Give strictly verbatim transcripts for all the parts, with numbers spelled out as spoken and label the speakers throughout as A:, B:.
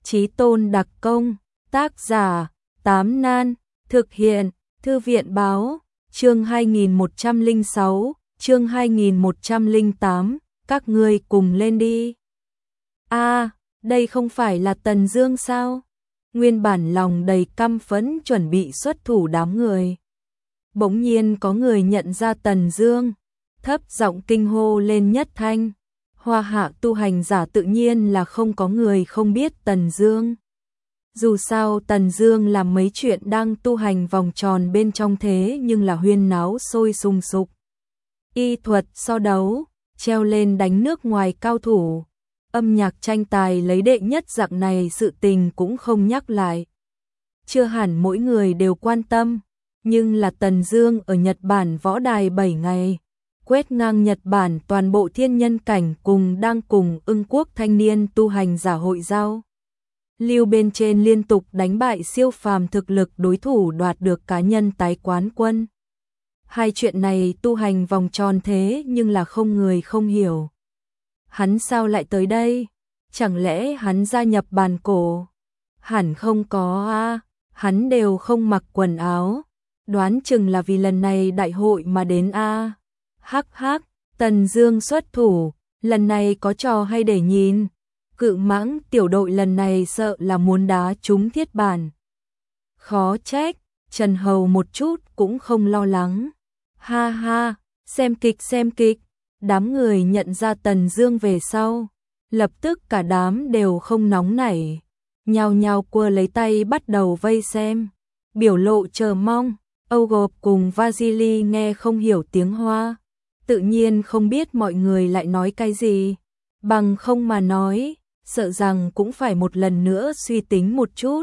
A: Chí tôn đặc công, tác giả, Tám Nan, thực hiện, Thư viện báo, chương hai nghìn một trăm lẻ sáu, chương hai nghìn một trăm lẻ tám, các ngươi cùng lên đi. A, à, đây không phải là Tần Dương sao? Nguyên bản lòng đầy căm phẫn chuẩn bị xuất thủ đám người. Bỗng nhiên có người nhận ra Tần Dương, thấp giọng kinh hô lên nhất thanh. Hoa hạ tu hành giả tự nhiên là không có người không biết Tần Dương. Dù sao Tần Dương làm mấy chuyện đang tu hành vòng tròn bên trong thế nhưng là huyên náo sôi sùng sục. Y thuật so đấu, treo lên đánh nước ngoài cao thủ, âm nhạc tranh tài lấy đệ nhất dạng này sự tình cũng không nhắc lại. Chưa hẳn mỗi người đều quan tâm, nhưng là Tần Dương ở Nhật Bản võ đài bảy ngày, quét ngang Nhật Bản toàn bộ thiên nhân cảnh cùng đang cùng Ưng Quốc thanh niên tu hành giả hội giao. Lưu bên trên liên tục đánh bại siêu phàm thực lực đối thủ đoạt được cá nhân tái quán quân. Hai chuyện này tu hành vòng tròn thế nhưng là không người không hiểu. Hắn sao lại tới đây? Chẳng lẽ hắn gia nhập bàn cổ? Hẳn không có a, à, hắn đều không mặc quần áo. Đoán chừng là vì lần này đại hội mà đến a. À. Hắc hắc, Tần Dương xuất thủ, lần này có trò hay để nhìn. Cự Mãng tiểu đội lần này sợ là muốn đá trúng thiết bản. Khó trách, Trần Hầu một chút cũng không lo lắng. Ha ha, xem kịch xem kịch. Đám người nhận ra Tần Dương về sau, lập tức cả đám đều không nóng nảy, nhao nhao cua lấy tay bắt đầu vây xem, biểu lộ chờ mong. Âu Gộp cùng Vasily nghe không hiểu tiếng Hoa, tự nhiên không biết mọi người lại nói cái gì, bằng không mà nói, sợ rằng cũng phải một lần nữa suy tính một chút.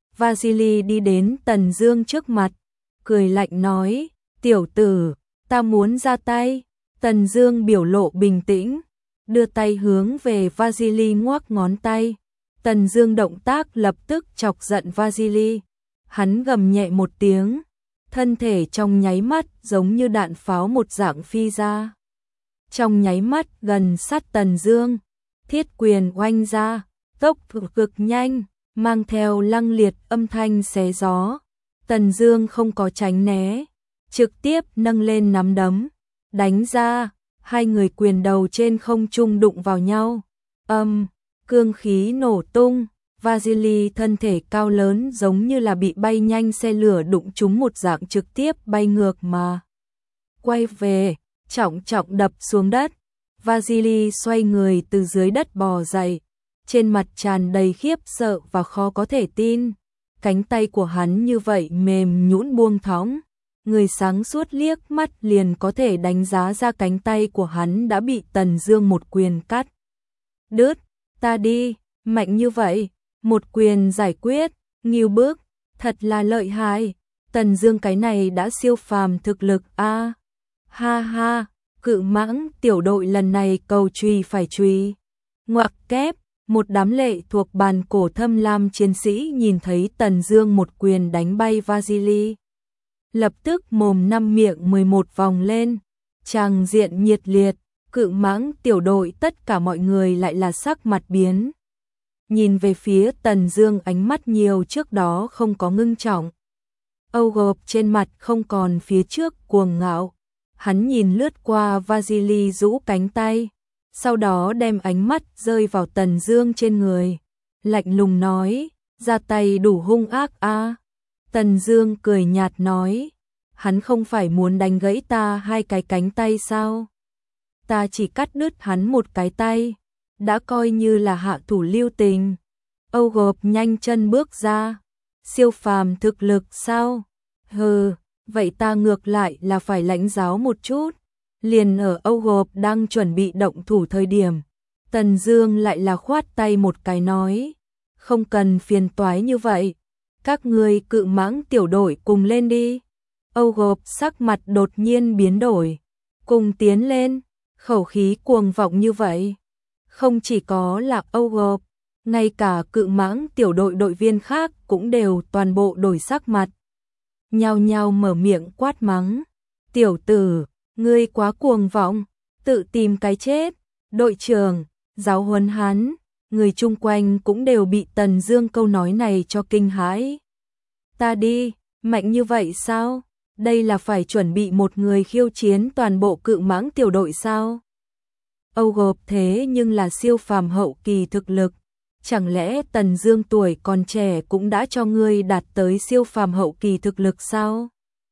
A: Vasily đi đến Tần Dương trước mặt, cười lạnh nói, tiểu tử, ta muốn ra tay. Tần Dương biểu lộ bình tĩnh, đưa tay hướng về Vasily ngoắc ngón tay. Tần Dương động tác lập tức chọc giận Vasily. Hắn gầm nhẹ một tiếng, thân thể trong nháy mắt giống như đạn pháo một dạng phi ra. Trong nháy mắt gần sát Tần Dương, thiết quyền oanh ra, tốc độ cực nhanh, mang theo lăng liệt âm thanh xé gió. Tần Dương không có tránh né, trực tiếp nâng lên nắm đấm, đánh ra, hai người quyền đầu trên không trung đụng vào nhau. Âm, cương khí nổ tung, Vasily thân thể cao lớn giống như là bị bay nhanh xe lửa đụng trúng một dạng trực tiếp bay ngược mà quay về, trọng trọng đập xuống đất. Vasily xoay người từ dưới đất bò dậy, trên mặt tràn đầy khiếp sợ và khó có thể tin. Cánh tay của hắn như vậy mềm nhũn buông thõng, người sáng suốt liếc mắt liền có thể đánh giá ra cánh tay của hắn đã bị Tần Dương một quyền cắt đứt. Ta đi, mạnh như vậy, một quyền giải quyết, nghiêu bức, thật là lợi hại. Tần Dương cái này đã siêu phàm thực lực a. À. Ha ha, Cự Mãng tiểu đội lần này cầu truy phải truy. Ngoặc kép, một đám lệ thuộc bàn cổ thâm lam chiến sĩ nhìn thấy Tần Dương một quyền đánh bay Vasily, lập tức mồm năm miệng mười một vòng lên, tràng diện nhiệt liệt. Cự Mãng tiểu đội tất cả mọi người lại là sắc mặt biến, nhìn về phía Tần Dương ánh mắt nhiều trước đó không có ngưng trọng. Âu Gộp trên mặt không còn phía trước cuồng ngạo, hắn nhìn lướt qua Vasily rũ cánh tay, sau đó đem ánh mắt rơi vào Tần Dương trên người, lạnh lùng nói, ra tay đủ hung ác a. À. Tần Dương cười nhạt nói, hắn không phải muốn đánh gãy ta hai cái cánh tay sao? Ta chỉ cắt đứt hắn một cái tay, đã coi như là hạ thủ lưu tình. Âu Gộp nhanh chân bước ra, siêu phàm thực lực sao? Hừ, vậy ta ngược lại là phải lãnh giáo một chút. Liền ở Âu Gộp đang chuẩn bị động thủ thời điểm, Tần Dương lại là khoát tay một cái nói, không cần phiền toái như vậy, các ngươi Cự Mãng tiểu đội cùng lên đi. Âu Gộp sắc mặt đột nhiên biến đổi, cùng tiến lên, khẩu khí cuồng vọng như vậy. Không chỉ có là Âu Gộp, ngay cả Cự Mãng tiểu đội đội viên khác cũng đều toàn bộ đổi sắc mặt, nhao nhao mở miệng quát mắng, tiểu tử, ngươi quá cuồng vọng, tự tìm cái chết. Đội trưởng, giáo huấn hắn. người chung quanh cũng đều bị Tần Dương câu nói này cho kinh hãi. Ta đi, mạnh như vậy sao? Đây là phải chuẩn bị một người khiêu chiến toàn bộ Cự Mãng tiểu đội sao? Âu Gộp thế nhưng là siêu phàm hậu kỳ thực lực, chẳng lẽ Tần Dương tuổi còn trẻ cũng đã cho ngươi đạt tới siêu phàm hậu kỳ thực lực sao?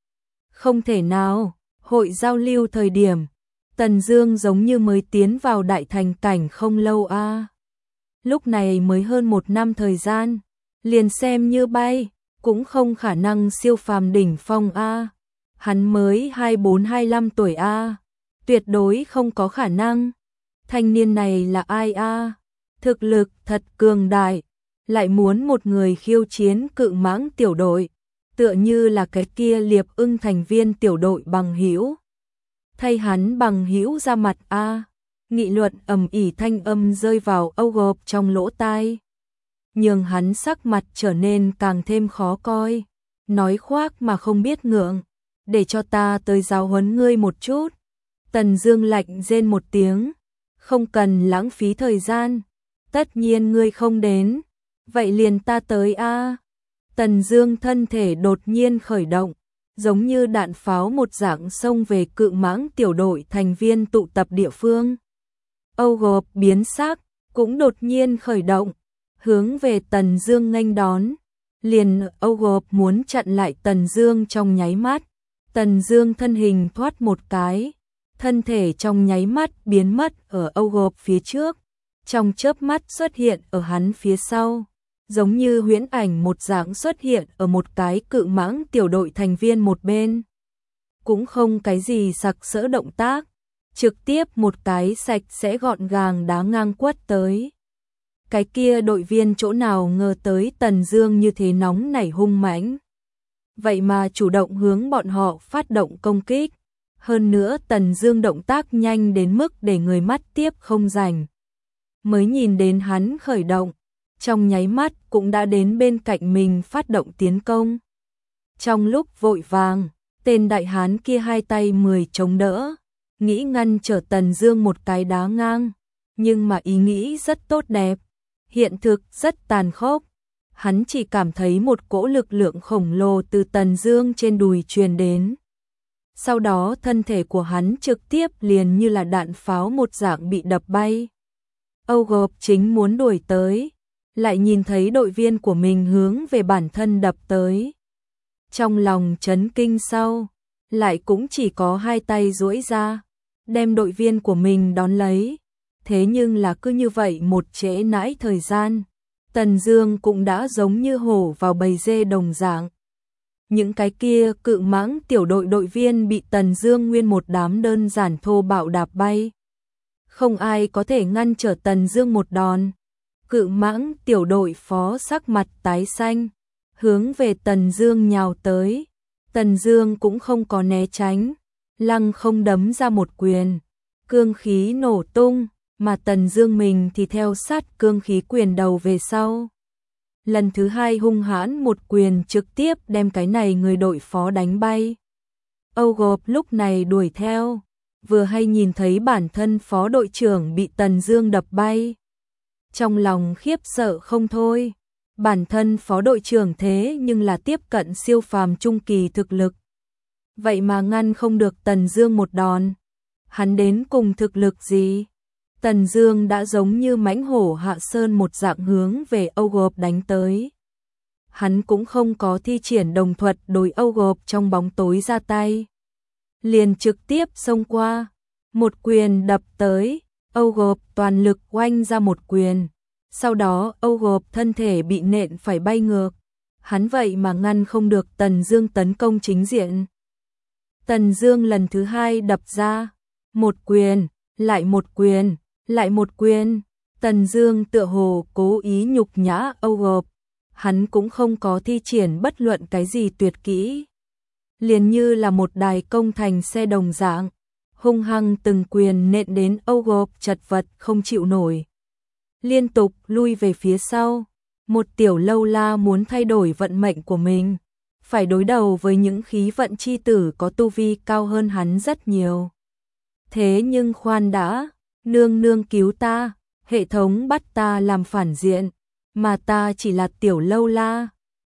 A: Không thể nào, hội giao lưu thời điểm, Tần Dương giống như mới tiến vào đại thành cảnh không lâu a. À. Lúc này mới hơn một năm thời gian, liền xem như bay, cũng không khả năng siêu phàm đỉnh phong a. À. Hắn mới hai mươi bốn hai mươi lăm tuổi a, à. Tuyệt đối không có khả năng. Thanh niên này là ai a? À? Thực lực thật cường đại, lại muốn một người khiêu chiến Cự Mãng tiểu đội, tựa như là cái kia Liệp Ưng thành viên tiểu đội Bằng Hữu. Thay hắn Bằng Hữu ra mặt a. À. Nghị luận ầm ĩ thanh âm rơi vào Âu Gộp trong lỗ tai, nhường hắn sắc mặt trở nên càng thêm khó coi, nói khoác mà không biết ngượng, để cho ta tới giáo huấn ngươi một chút. Tần Dương lạnh rên một tiếng, không cần lãng phí thời gian, tất nhiên ngươi không đến, vậy liền ta tới a. À. Tần Dương thân thể đột nhiên khởi động, giống như đạn pháo một dạng xông về Cự Mãng tiểu đội thành viên tụ tập địa phương. Âu Gộp biến sắc, cũng đột nhiên khởi động, hướng về Tần Dương nghênh đón. Liền Âu Gộp muốn chặn lại Tần Dương trong nháy mắt, Tần Dương thân hình thoát một cái, thân thể trong nháy mắt biến mất ở Âu Gộp phía trước, trong chớp mắt xuất hiện ở hắn phía sau, giống như huyễn ảnh một dạng xuất hiện ở một cái Cự Mãng tiểu đội thành viên một bên. Cũng không cái gì sặc sỡ động tác, trực tiếp một cái sạch sẽ gọn gàng đá ngang quất tới. Cái kia đội viên chỗ nào ngờ tới Tần Dương như thế nóng nảy hung mãnh, vậy mà chủ động hướng bọn họ phát động công kích. Hơn nữa Tần Dương động tác nhanh đến mức để người mắt tiếp không rảnh. Mới nhìn đến hắn khởi động, trong nháy mắt cũng đã đến bên cạnh mình phát động tiến công. Trong lúc vội vàng, tên đại hán kia hai tay mười chống đỡ, nghĩ ngăn trở Tần Dương một cái đá ngang, nhưng mà ý nghĩ rất tốt đẹp, hiện thực rất tàn khốc. Hắn chỉ cảm thấy một cỗ lực lượng khổng lồ từ Tần Dương trên đùi truyền đến. Sau đó thân thể của hắn trực tiếp liền như là đạn pháo một dạng bị đập bay. Âu Gộp chính muốn đuổi tới, lại nhìn thấy đội viên của mình hướng về bản thân đập tới. Trong lòng chấn kinh sau, lại cũng chỉ có hai tay duỗi ra, đem đội viên của mình đón lấy. Thế nhưng là cứ như vậy một trễ nãi thời gian, Tần Dương cũng đã giống như hổ vào bầy dê đồng dạng. Những cái kia Cự Mãng tiểu đội đội viên bị Tần Dương nguyên một đám đơn giản thô bạo đạp bay. Không ai có thể ngăn trở Tần Dương một đòn. Cự Mãng tiểu đội phó sắc mặt tái xanh, hướng về Tần Dương nhào tới. Tần Dương cũng không có né tránh, lăng không đấm ra một quyền, cương khí nổ tung, mà Tần Dương mình thì theo sát cương khí quyền đầu về sau. Lần thứ hai hung hãn một quyền trực tiếp đem cái này người đội phó đánh bay. Âu Gộp lúc này đuổi theo, vừa hay nhìn thấy bản thân phó đội trưởng bị Tần Dương đập bay. Trong lòng khiếp sợ không thôi, bản thân phó đội trưởng thế nhưng là tiếp cận siêu phàm trung kỳ thực lực. Vậy mà ngăn không được Tần Dương một đòn. Hắn đến cùng thực lực gì? Tần Dương đã giống như mãnh hổ hạ sơn một dạng hướng về Âu Gộp đánh tới. Hắn cũng không có thi triển đồng thuật đối Âu Gộp trong bóng tối ra tay, liền trực tiếp xông qua, một quyền đập tới. Âu Gộp toàn lực oanh ra một quyền, sau đó Âu Gộp thân thể bị nện phải bay ngược. Hắn vậy mà ngăn không được Tần Dương tấn công chính diện. Tần Dương lần thứ hai đập ra, một quyền, lại một quyền, lại một quyền. Tần Dương tựa hồ cố ý nhục nhã Âu Gộp, hắn cũng không có thi triển bất luận cái gì tuyệt kỹ, liền như là một đài công thành xe đồng dạng, hung hăng từng quyền nện đến Âu Gộp chật vật không chịu nổi, liên tục lui về phía sau. Một tiểu lâu la muốn thay đổi vận mệnh của mình, phải đối đầu với những khí vận chi tử có tu vi cao hơn hắn rất nhiều. Thế nhưng khoan đã, nương nương cứu ta, hệ thống bắt ta làm phản diện, mà ta chỉ là tiểu lâu la.